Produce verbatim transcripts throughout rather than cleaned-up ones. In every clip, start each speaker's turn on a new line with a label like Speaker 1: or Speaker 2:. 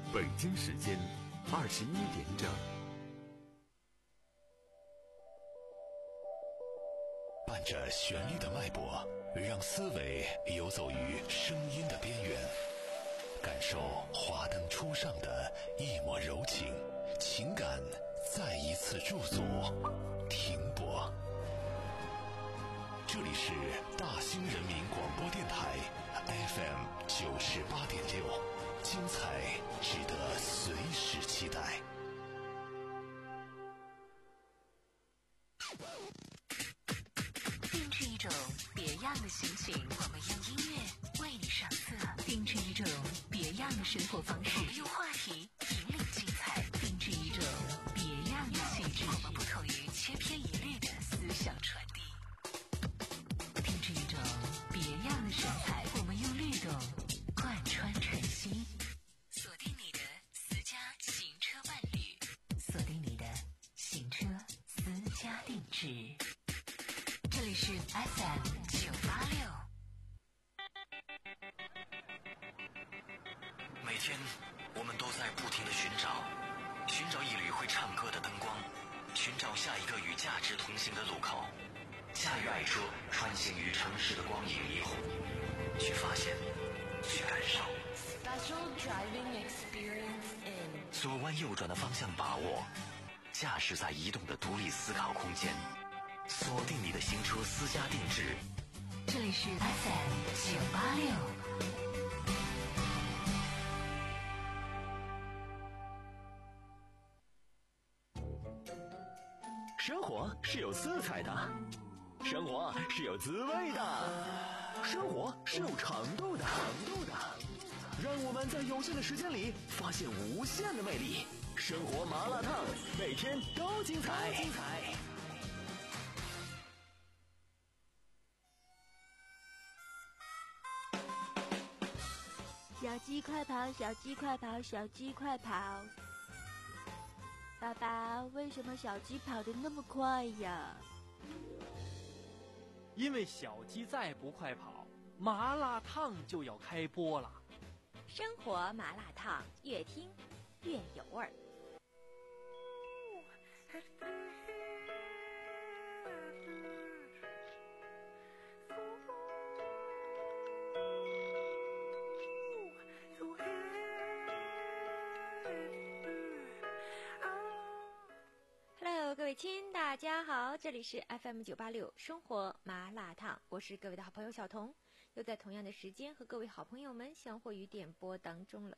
Speaker 1: 北京时间二十一点整。
Speaker 2: 伴着旋律的脉搏，让思维游走于声音的边缘，感受华灯初上的一抹柔情，情感再一次驻足停泊。这里是大兴人民广播电台 F M 九十八点六，精彩值得随时期待。
Speaker 3: 定制一种别样的心情，我们用音乐为你上色；定制一种别样的生活方式，我们用话题引领精彩；定制一种别样的气质，我们不同于千篇一律的思想传递；定制一种别样的神采，我们用律动贯穿晨曦。锁定你的私家行车伴侣，锁定你的行车私家定制。这里是 F M 九八六。
Speaker 4: 每天我们都在不停地寻找，寻找一缕会唱歌的灯光，寻找下一个与价值同行的路口。驾驭爱车，穿行于城市的光影霓虹，去发现，去感受。
Speaker 3: Special driving experience in
Speaker 4: 左弯右转的方向把握，驾驶在移动的独立思考空间。锁定你的行车私家定制，
Speaker 3: 这里是 F M 九八六。
Speaker 5: 生活是有色彩的，生活是有滋味的，生活是有长度的，长度的。让我们在有限的时间里发现无限的魅力。生活麻辣烫，每天都精彩，精彩。
Speaker 6: 小鸡快跑，小鸡快跑，小鸡快跑！爸爸，为什么小鸡跑得那么快呀？
Speaker 7: 因为小鸡再不快跑，麻辣烫就要开播了。
Speaker 6: 生活麻辣烫，越听越有味儿。各位亲，大家好，这里是 F M 九八六生活麻辣烫，我是各位的好朋友小彤，又在同样的时间和各位好朋友们相会于点播当中了。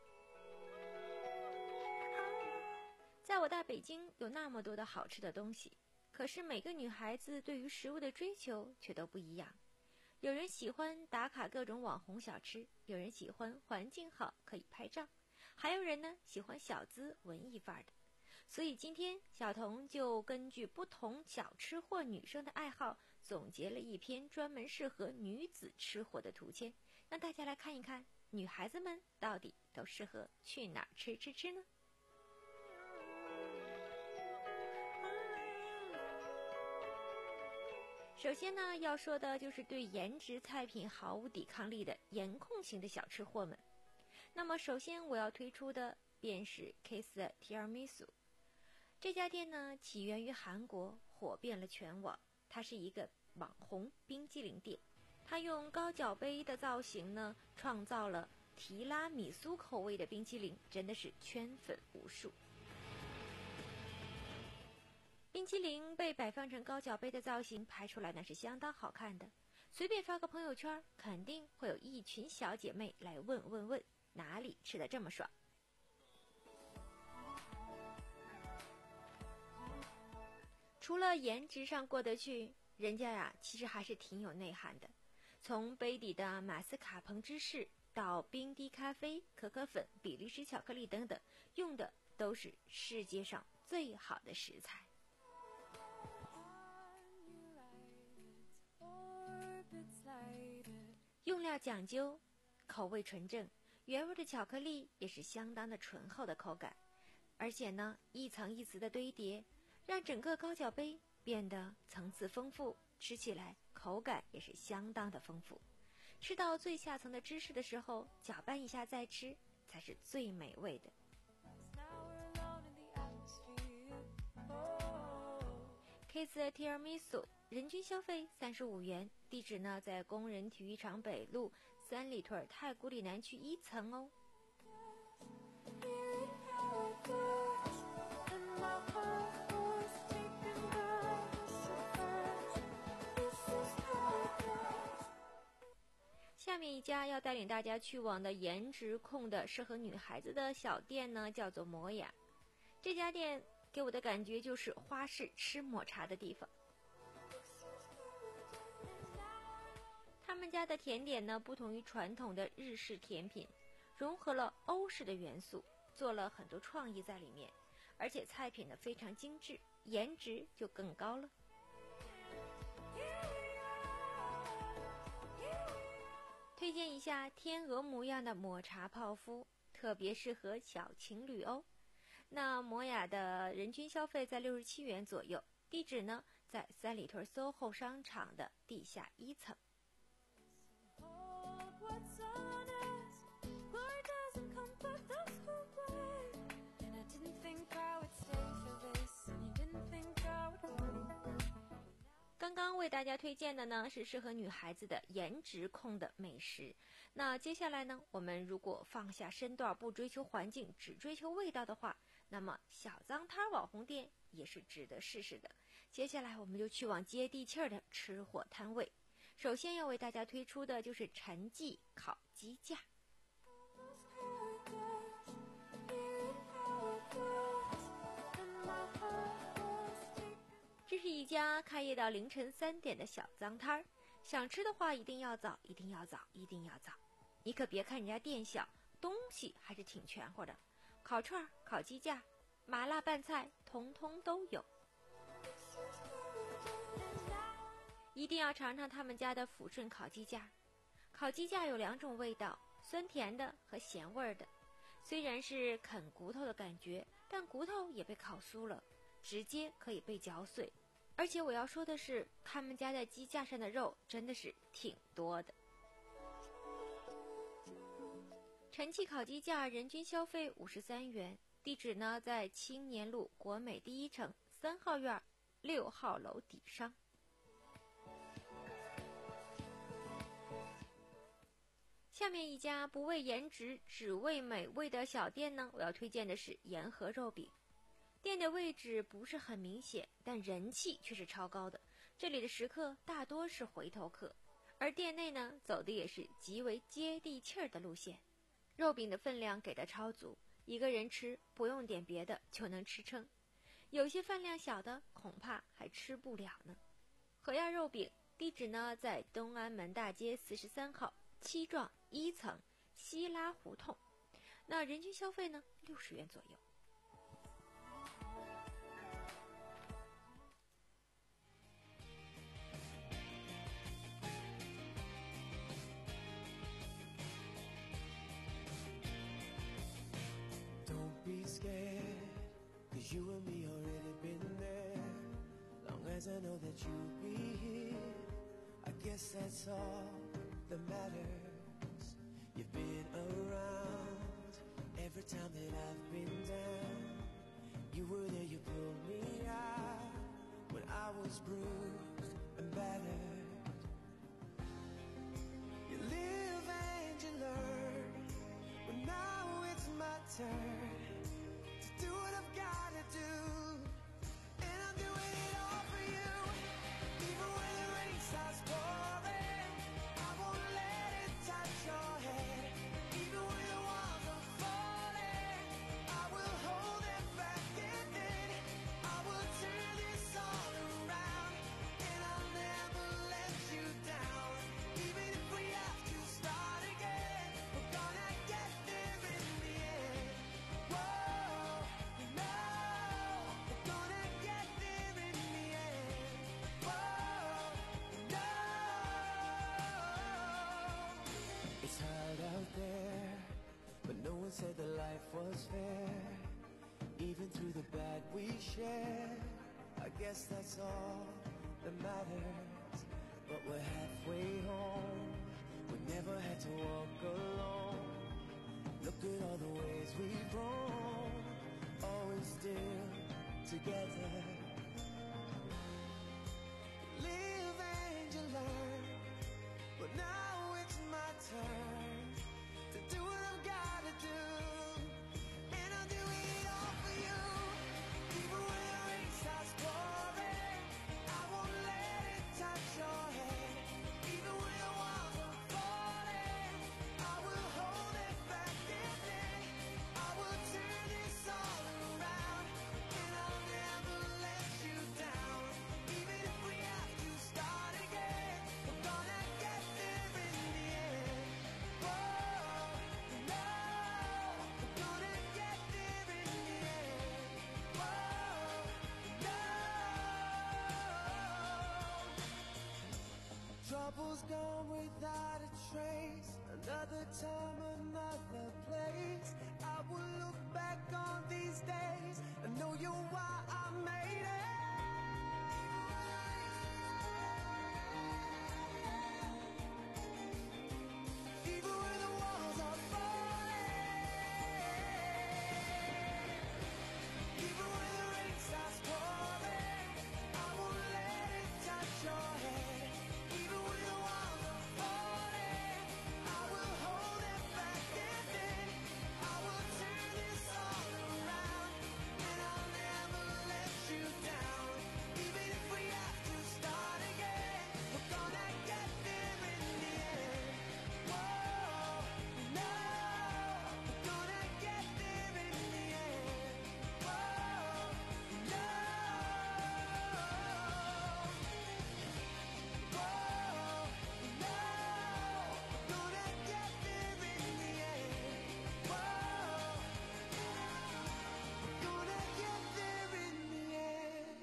Speaker 6: 在我大北京有那么多的好吃的东西，可是每个女孩子对于食物的追求却都不一样。有人喜欢打卡各种网红小吃，有人喜欢环境好可以拍照，还有人呢喜欢小资文艺范儿的。所以今天小彤就根据不同小吃货女生的爱好，总结了一篇专门适合女子吃货的图签，让大家来看一看女孩子们到底都适合去哪儿吃吃吃呢？首先呢，要说的就是对颜值菜品毫无抵抗力的颜控型的小吃货们。那么首先我要推出的便是 Kiss 的 Tiramisu。这家店呢起源于韩国，火遍了全网。它是一个网红冰激凌店，它用高脚杯的造型呢创造了提拉米苏口味的冰激凌，真的是圈粉无数。冰激凌被摆放成高脚杯的造型，拍出来那是相当好看的，随便发个朋友圈，肯定会有一群小姐妹来问问问哪里吃得这么爽。除了颜值上过得去，人家呀其实还是挺有内涵的。从杯底的马斯卡彭芝士到冰滴咖啡、可可粉、比利时巧克力等等，用的都是世界上最好的食材。用料讲究，口味纯正，原味的巧克力也是相当的醇厚的口感，而且呢一层一层的堆叠，让整个高脚杯变得层次丰富，吃起来口感也是相当的丰富。吃到最下层的芝士的时候，搅拌一下再吃， 才是最美味的。Kiss Tiramisu 人均消费三十五元，地址呢在工人体育场北路三里屯太古里南区一层哦。下面一家要带领大家去往的颜值控的适合女孩子的小店呢，叫做摩雅。这家店给我的感觉就是花式吃抹茶的地方。他们家的甜点呢，不同于传统的日式甜品，融合了欧式的元素，做了很多创意在里面，而且菜品呢非常精致，颜值就更高了。推荐一下天鹅模样的抹茶泡芙，特别适合小情侣哦。那摩雅的人均消费在六十七元左右，地址呢在三里屯 S O H O 商场的地下一层。刚刚为大家推荐的呢是适合女孩子的颜值控的美食。那接下来呢，我们如果放下身段，不追求环境，只追求味道的话，那么小脏摊网红店也是值得试试的。接下来我们就去往接地气儿的吃货摊位。首先要为大家推出的就是陈记烤鸡架。这是一家开业到凌晨三点的小脏摊儿，想吃的话一定要早，一定要早，一定要早。你可别看人家店小，东西还是挺全乎的，烤串、烤鸡架、麻辣拌菜，通通都有。一定要尝尝他们家的抚顺烤鸡架。烤鸡架有两种味道，酸甜的和咸味的。虽然是啃骨头的感觉，但骨头也被烤酥了，直接可以被嚼碎。而且我要说的是，他们家的鸡架上的肉真的是挺多的。陈记烤鸡架人均消费五十三元，地址呢在青年路国美第一城三号院六号楼底商。下面一家不为颜值只为美味的小店呢，我要推荐的是盐和肉饼。店的位置不是很明显，但人气却是超高的。这里的食客大多是回头客，而店内呢走的也是极为接地气儿的路线。肉饼的分量给的超足，一个人吃不用点别的就能吃撑，有些饭量小的恐怕还吃不了呢。和亚肉饼地址呢在东安门大街四十三号七幢一层西拉胡同，那人均消费呢六十元左右。
Speaker 8: Be scared, cause you and me already been there. Long as I know that you'll be here, I guess that's all that matters. You've been around every time that I've been down. You were there, you pulled me out when I was bruised and battered. You live and you learn, but now it's my turn.Do what I've gotta do, and I'm doing it all for you. Even when the rain starts pouring, I won't let it touch your head. Even when the walls are falling, I will hold them back, and then I will turn this all around, and I'll never let you down. Even if we have to start again, we're gonna get there in the end. Whoa.It's hard out there, but no one said that life was fair. Even through the bad we shared, I guess that's all that matters. But we're halfway home, we never had to walk alone. Look at all the ways we've grown, always still together. Live and you learn, but now it's my turn to do what I've gotta do, and I'll do it all for you. Even when the rain starts pouring, I won't let it touch your head. Even when the walls are falling, I will hold it back, and then I will turn this all around, and I'll never let you down. Even if we have to start again, we're gonna get there in the end. Whoa, no, we're gonna get there in the end. Whoa, no. Trouble's gone without a trace. Another time, another place. I will look back on these days and know you're why I made it. Even when the walls are falling, even when the rain starts pouring, I won't let it touch your head. Even when the walls are falling, I will hold it back, and then I will turn this all around, and I'll never let you down. Even if we have to start again, we're gonna get there in the end. Whoa, no, we're gonna get there in the end. Whoa, no. Whoa, no, we're gonna get there in the end. Whoa, we're gonna get there in the end.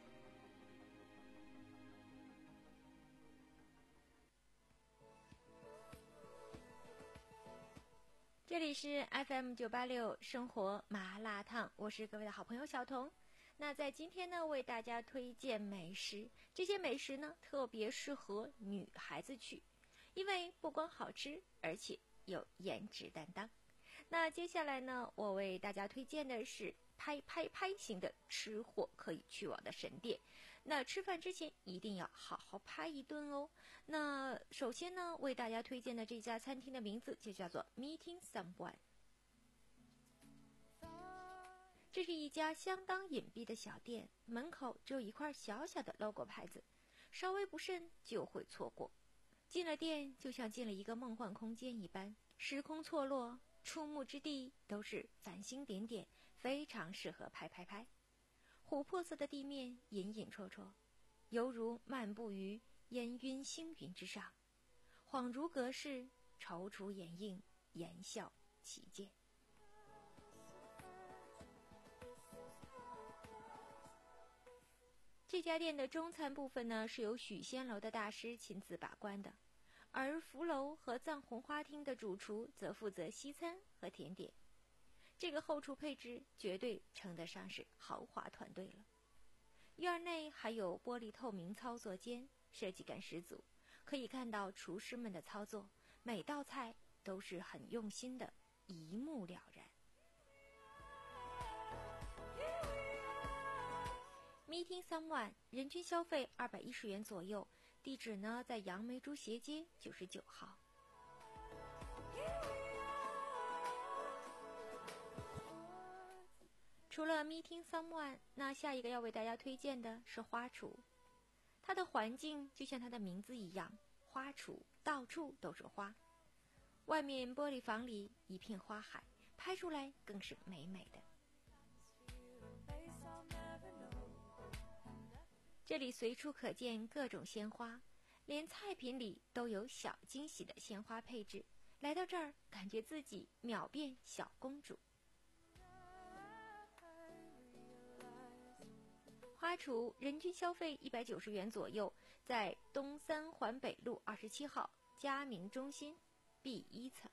Speaker 6: 这里是 F M 九八六生活麻辣烫，我是各位的好朋友小彤。那在今天呢，为大家推荐美食，这些美食呢特别适合女孩子去，因为不光好吃，而且有颜值担当。那接下来呢，我为大家推荐的是拍拍拍型的吃货可以去往的神店。那吃饭之前一定要好好拍一顿哦。那首先呢，为大家推荐的这家餐厅的名字就叫做 Meeting Someone。这是一家相当隐蔽的小店，门口只有一块小小的 logo 牌子，稍微不慎就会错过。进了店，就像进了一个梦幻空间一般，时空错落，触目之地都是繁星点点，非常适合拍拍拍。琥珀色的地面隐隐绰绰，犹如漫步于烟云星云之上，恍如隔世，踌躇掩映，言笑其间。这家店的中餐部分呢，是由许仙楼的大师亲自把关的，而福楼和藏红花厅的主厨则负责西餐和甜点。这个后厨配置绝对称得上是豪华团队了。院内还有玻璃透明操作间，设计感十足，可以看到厨师们的操作，每道菜都是很用心的，一目了然。Meeting Someone 人均消费二百一十元左右，地址呢在杨梅竹斜街九十九号。除了 Meeting Someone， 那下一个要为大家推荐的是花厨。它的环境就像它的名字一样，花厨到处都是花，外面玻璃房里一片花海，拍出来更是美美的。这里随处可见各种鲜花，连菜品里都有小惊喜的鲜花配置，来到这儿感觉自己秒变小公主。花厨人均消费一百九十元左右，在东三环北路二十七号嘉明中心 B 一层。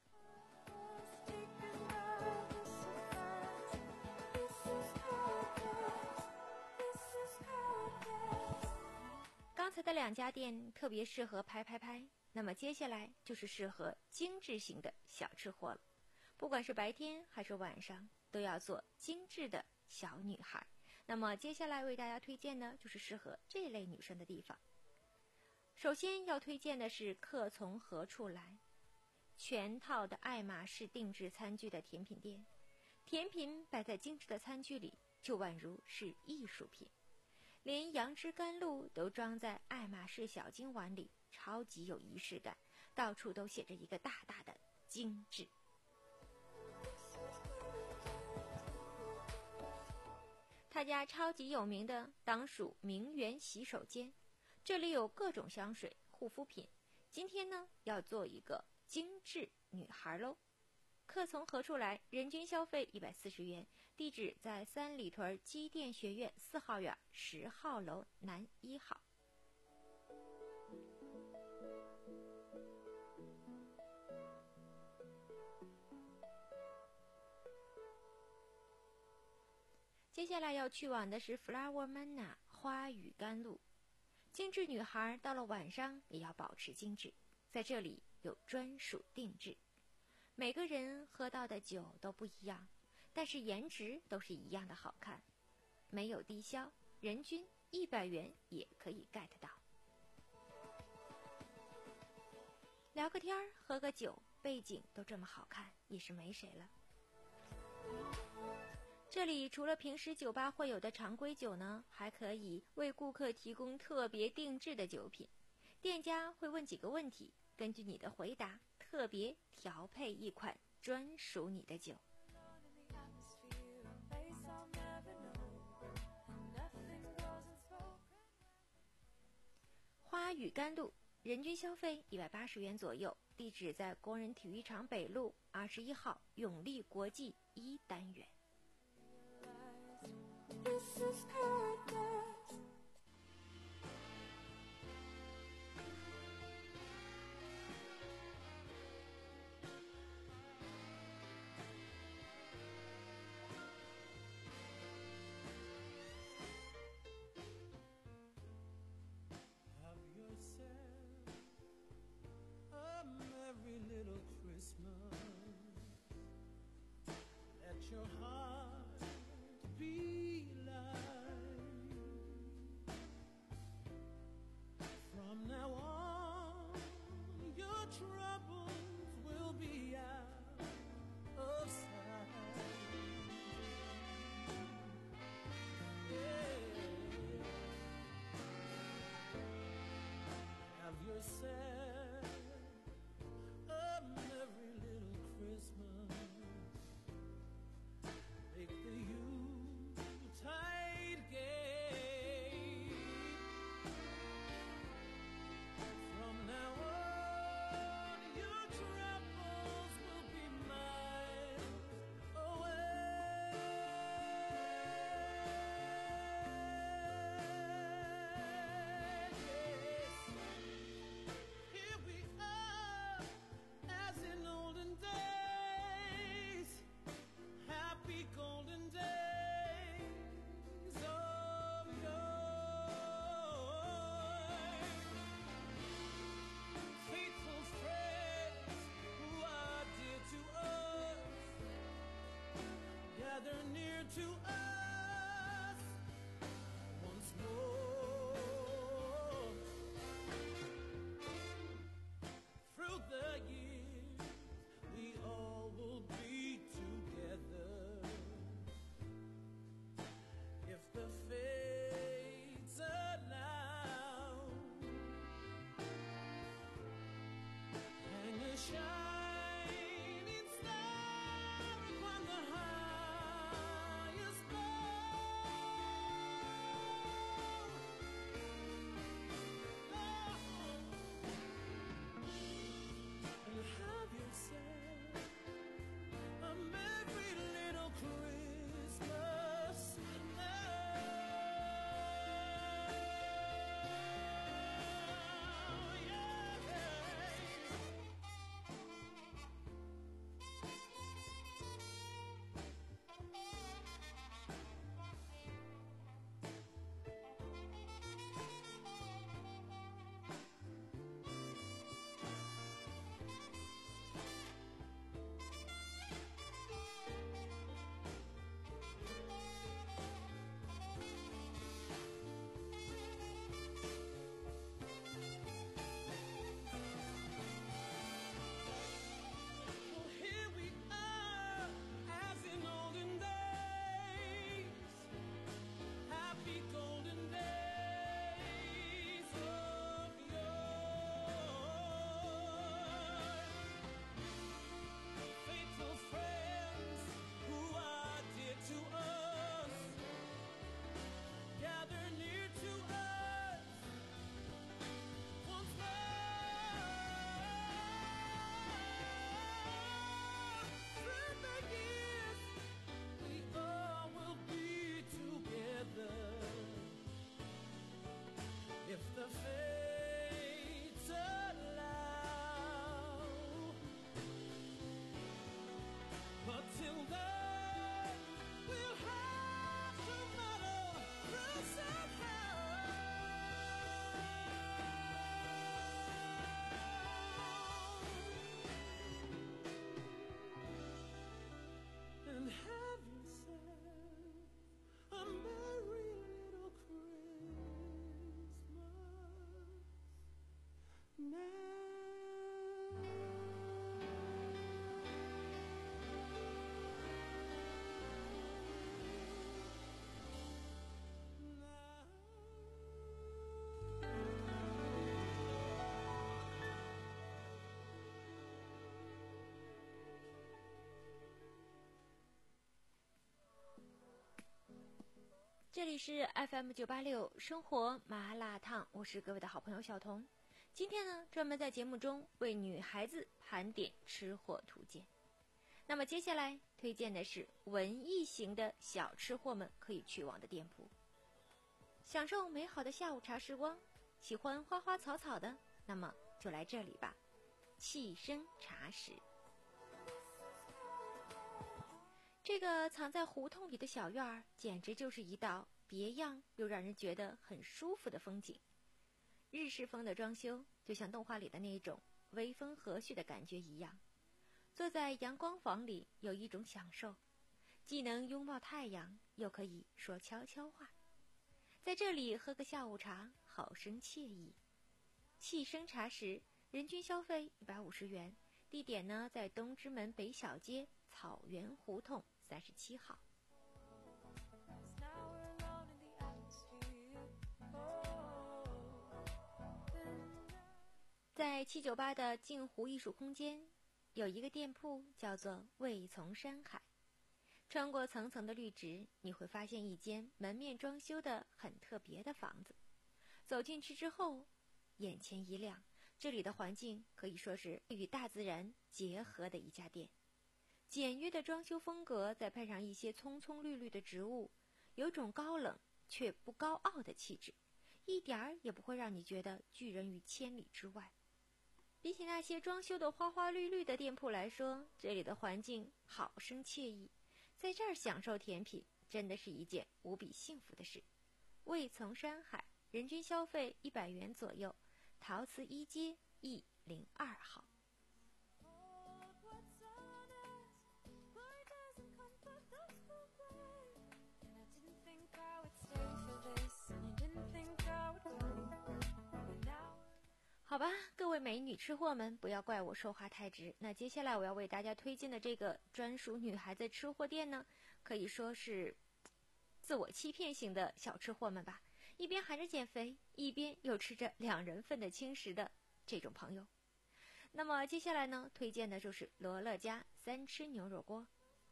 Speaker 6: 刚才的两家店特别适合拍拍拍，那么接下来就是适合精致型的小吃货了。 不管是白天还是晚上，都要做精致的小女孩。那么接下来为大家推荐呢，就是适合这类女生的地方。首先要推荐的是客从何处来，全套的爱马仕定制餐具的甜品店，甜品摆在精致的餐具里，就宛如是艺术品。连杨枝甘露都装在爱马仕小金碗里，超级有仪式感，到处都写着一个大大的精致。他家超级有名的当属名媛洗手间，这里有各种香水、护肤品。今天呢，要做一个精致女孩喽。客从何处来，人均消费一百四十元，地址在三里屯机电学院四号院十号楼南一号。接下来要去往的是 Flower Manna 花语甘露。精致女孩到了晚上也要保持精致，在这里有专属定制。每个人喝到的酒都不一样，但是颜值都是一样的好看，没有低消，人均一百元也可以 get 到。聊个天儿，喝个酒，背景都这么好看，也是没谁了。这里除了平时酒吧会有的常规酒呢，还可以为顾客提供特别定制的酒品。店家会问几个问题，根据你的回答，特别调配一款专属你的酒。花语甘露，人均消费一百八十元左右，地址在工人体育场北路二十一号永利国际一单元。
Speaker 8: This is paradise. Have yourself a merry little Christmas. Let your heart be light. From now on, your troubles will be out of sight. Yeah. Have yourself a merry little Christmas. Make the Yuletide gay. From now on, your troubles will be miles away. Yes. Here we are, as in olden days. Happy golden days of yore. Faithful friends who are dear to us, gather near to us once more. Through the years, we all will be together. If the fates allow, hang a shining star upon the highest bough.
Speaker 6: 这里是 F M 九八六生活麻辣烫，我是各位的好朋友小彤。今天呢，专门在节目中为女孩子盘点吃货图鉴。那么接下来推荐的是文艺型的小吃货们可以去往的店铺，享受美好的下午茶时光。喜欢花花草草的，那么就来这里吧。气生茶食，这个藏在胡同里的小院儿，简直就是一道别样又让人觉得很舒服的风景。日式风的装修，就像动画里的那种微风和煦的感觉一样。坐在阳光房里，有一种享受，既能拥抱太阳，又可以说悄悄话。在这里喝个下午茶，好生惬意。气生茶食，人均消费一百五十元，地点呢在东直门北小街草原胡同三十七号。在七九八的镜湖艺术空间，有一个店铺叫做味从山海。穿过层层的绿植，你会发现一间门面装修的很特别的房子。走进去之后，眼前一亮，这里的环境可以说是与大自然结合的一家店。简约的装修风格，再配上一些葱葱绿绿的植物，有种高冷却不高傲的气质，一点儿也不会让你觉得拒人于千里之外。比起那些装修的花花绿绿的店铺来说，这里的环境好生惬意，在这儿享受甜品真的是一件无比幸福的事。味从山海，人均消费一百元左右，陶瓷一街一零二号。好吧，各位美女吃货们，不要怪我说话太直。那接下来我要为大家推荐的这个专属女孩子吃货店呢，可以说是自我欺骗型的小吃货们吧，一边喊着减肥，一边又吃着两人份的轻食的这种朋友。那么接下来呢，推荐的就是罗勒家三吃牛肉锅。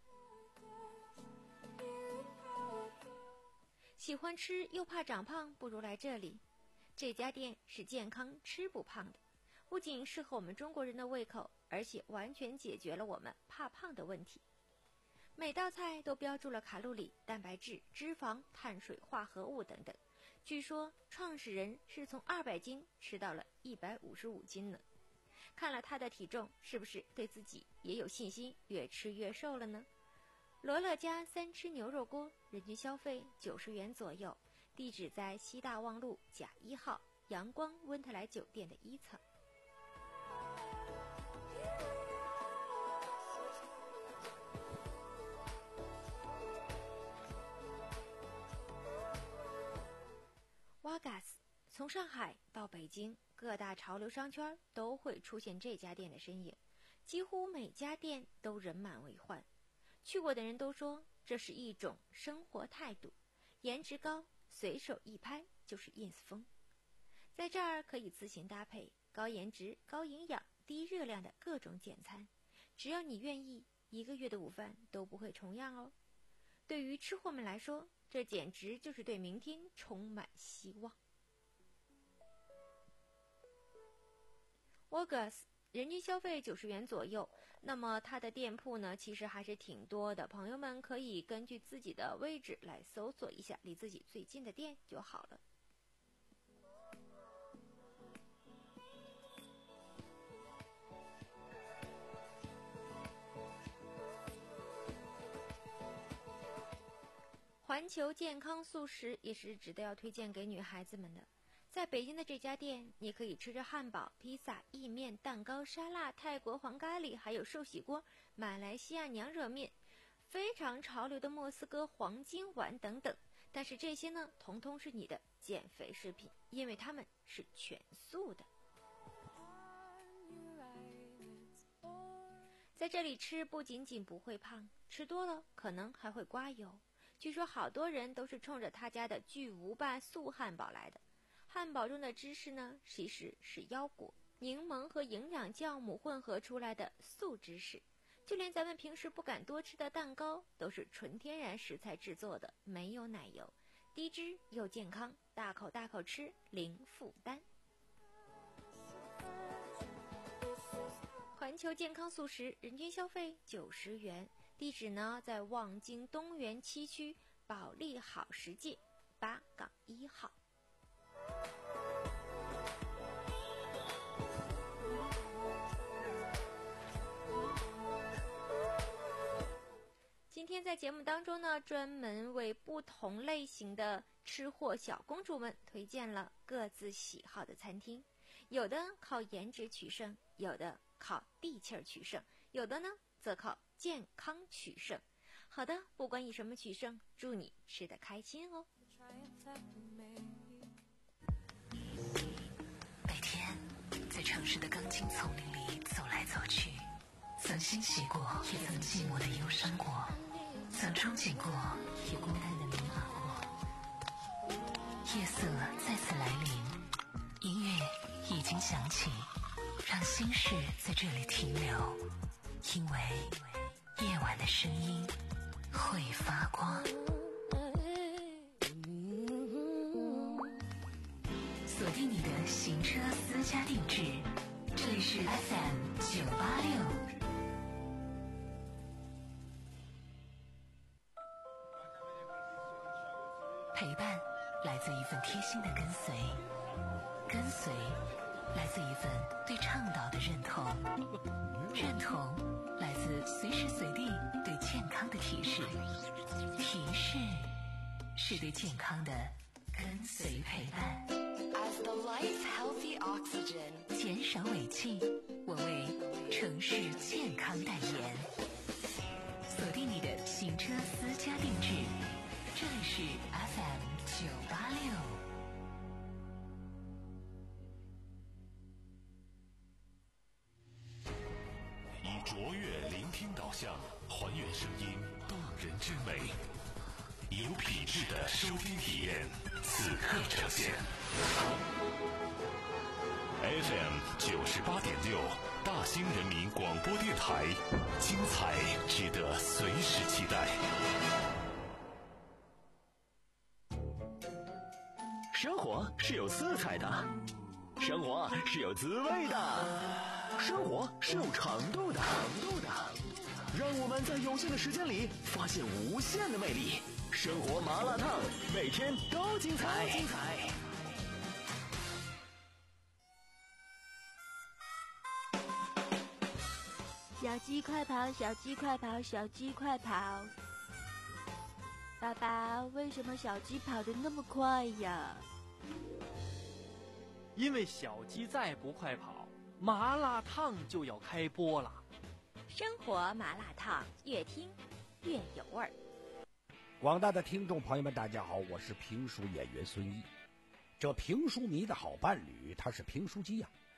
Speaker 6: 喜欢吃又怕长胖，不如来这里。这家店是健康吃不胖的，不仅适合我们中国人的胃口，而且完全解决了我们怕胖的问题。每道菜都标注了卡路里、蛋白质、脂肪、碳水化合物等等。据说创始人是从二百斤吃到了一百五十五斤呢。看了他的体重，是不是对自己也有信心，越吃越瘦了呢？罗勒家三吃牛肉锅，人均消费九十元左右。地址在西大望路甲一号阳光温特莱酒店的一层。瓦嘎斯，从上海到北京，各大潮流商圈都会出现这家店的身影，几乎每家店都人满为患。去过的人都说，这是一种生活态度，颜值高，随手一拍就是 ins 风。在这儿可以自行搭配高颜值、高营养、低热量的各种简餐，只要你愿意，一个月的午饭都不会重样哦。对于吃货们来说，这简直就是对明天充满希望。August人均消费九十元左右，那么它的店铺呢，其实还是挺多的。朋友们可以根据自己的位置来搜索一下离自己最近的店就好了。环球健康素食也是值得要推荐给女孩子们的。在北京的这家店，你可以吃着汉堡、披萨、意面、蛋糕、沙拉、泰国黄咖喱，还有寿喜锅、马来西亚娘惹面、非常潮流的莫斯科黄金丸等等。但是这些呢，统统是你的减肥食品，因为它们是全素的。在这里吃不仅仅不会胖，吃多了可能还会刮油。据说好多人都是冲着他家的巨无霸素汉堡来的。汉堡中的芝士呢，其实是腰果、柠檬和营养酵母混合出来的素芝士。就连咱们平时不敢多吃的蛋糕，都是纯天然食材制作的，没有奶油。 低脂又健康，大口大口吃，零负担。环球健康素食人均消费九十元，地址呢在望京东园七区保利好食界八杠一号。今天在节目当中呢，专门为不同类型的吃货小公主们推荐了各自喜好的餐厅，有的靠颜值取胜，有的靠地气儿取胜，有的呢则靠健康取胜。好的，不管以什么取胜，祝你吃得开心哦。
Speaker 3: 每天在城市的钢筋丛林里走来走去，曾欣喜过，也曾寂寞的忧伤过，曾憧憬过，也孤单的迷茫过。夜色再次来临，音乐已经响起，让心事在这里停留，因为夜晚的声音会发光。锁定你的行车私家定制，这里是 F M 九八六。陪伴来自一份贴心的跟随，跟随来自一份对倡导的认同，认同来自随时随地对健康的提示，提示是对健康的跟随陪伴。As the life healthy oxygen， 减少尾气，我为城市健康代言。锁定你的行车私家定制，这里是 F M 九八六。
Speaker 2: 以卓越聆听导向，还原声音动人之美，有品质的收听体验，此刻呈现。F M 九十八点六，大兴人民广播电台，精彩值得随时期待。
Speaker 5: 生活是有色彩的，生活是有滋味的，生活是有长度的，长度的。让我们在有限的时间里发现无限的魅力。生活麻辣烫，每天都精彩。精彩。
Speaker 6: 小鸡快跑，小鸡快跑，小鸡快跑！爸爸，为什么小鸡跑得那么快呀？
Speaker 7: 因为小鸡再不快跑，麻辣烫就要开播了。
Speaker 6: 生活麻辣烫，越听越有味儿。
Speaker 9: 广大的听众朋友们，大家好，我是评书演员孙一。这评书迷的好伴侣，他是评书机呀、啊。